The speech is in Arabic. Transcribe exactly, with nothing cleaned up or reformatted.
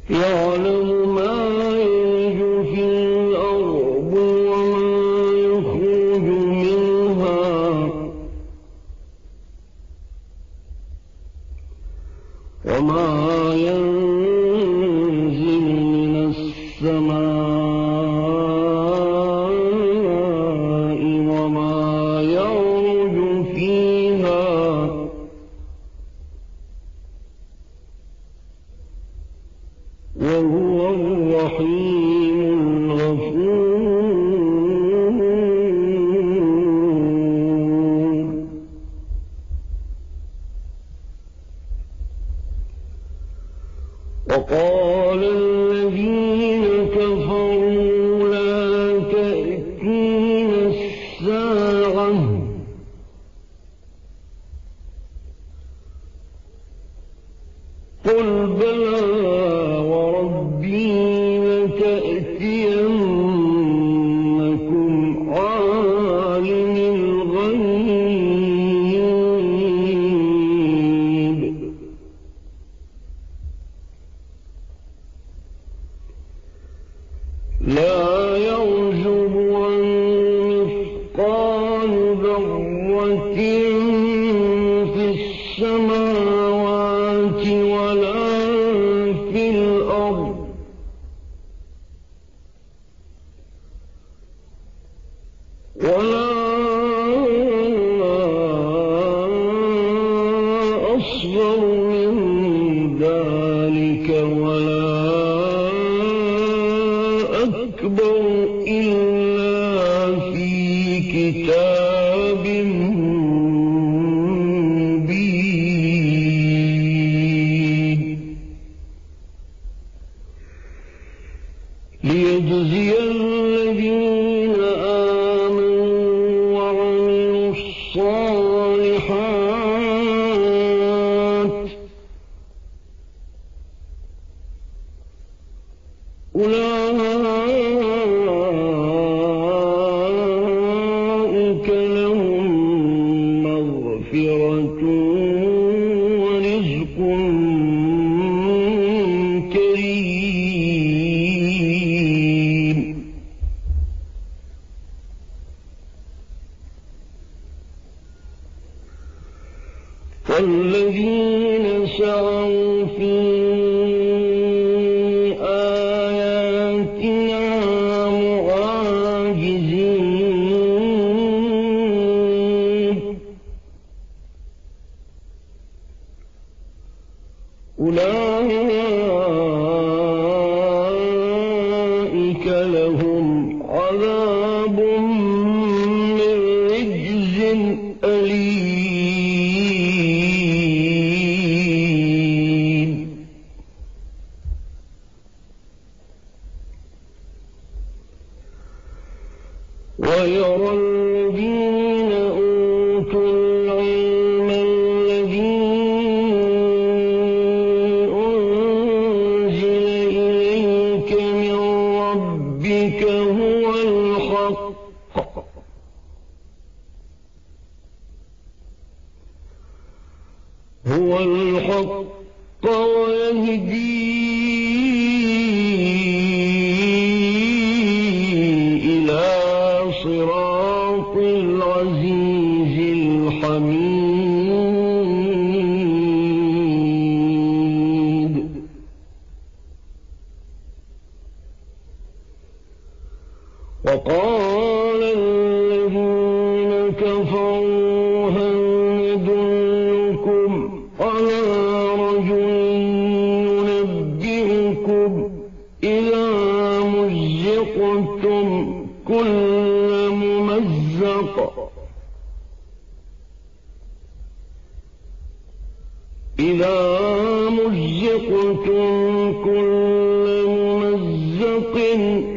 يعلم ما يلج في الأرض وما يخرج منها وما ينزل من السماء وما يعرج فيها وهو الرحيم الغفور. وقال الذين كفروا لا تأتينا الساعة قل بلى لتأتينكم عالم الغيب لا يعزب عن مثقال ذرة في السماوات ولا في الأرض ولا أصغر من ذلك ولا أكبر إلا في كتاب مبين ليجزي الذين الصالحات أولئك لهم مغفرة ورزق كريم. والذين سعوا في آياتنا معاجزين أولئك لهم عذاب من رجز أليم. ويرى الذين أوتوا العلم الذي أنزل إليك من ربك هو الحق هو الحق ويهدي إلى صراط العزيز الحميد. وقال الذين كفروا هل ندلكم على رجل ينبئكم إذا مزقتم كل ممزق إذا مزقتم كل ممزق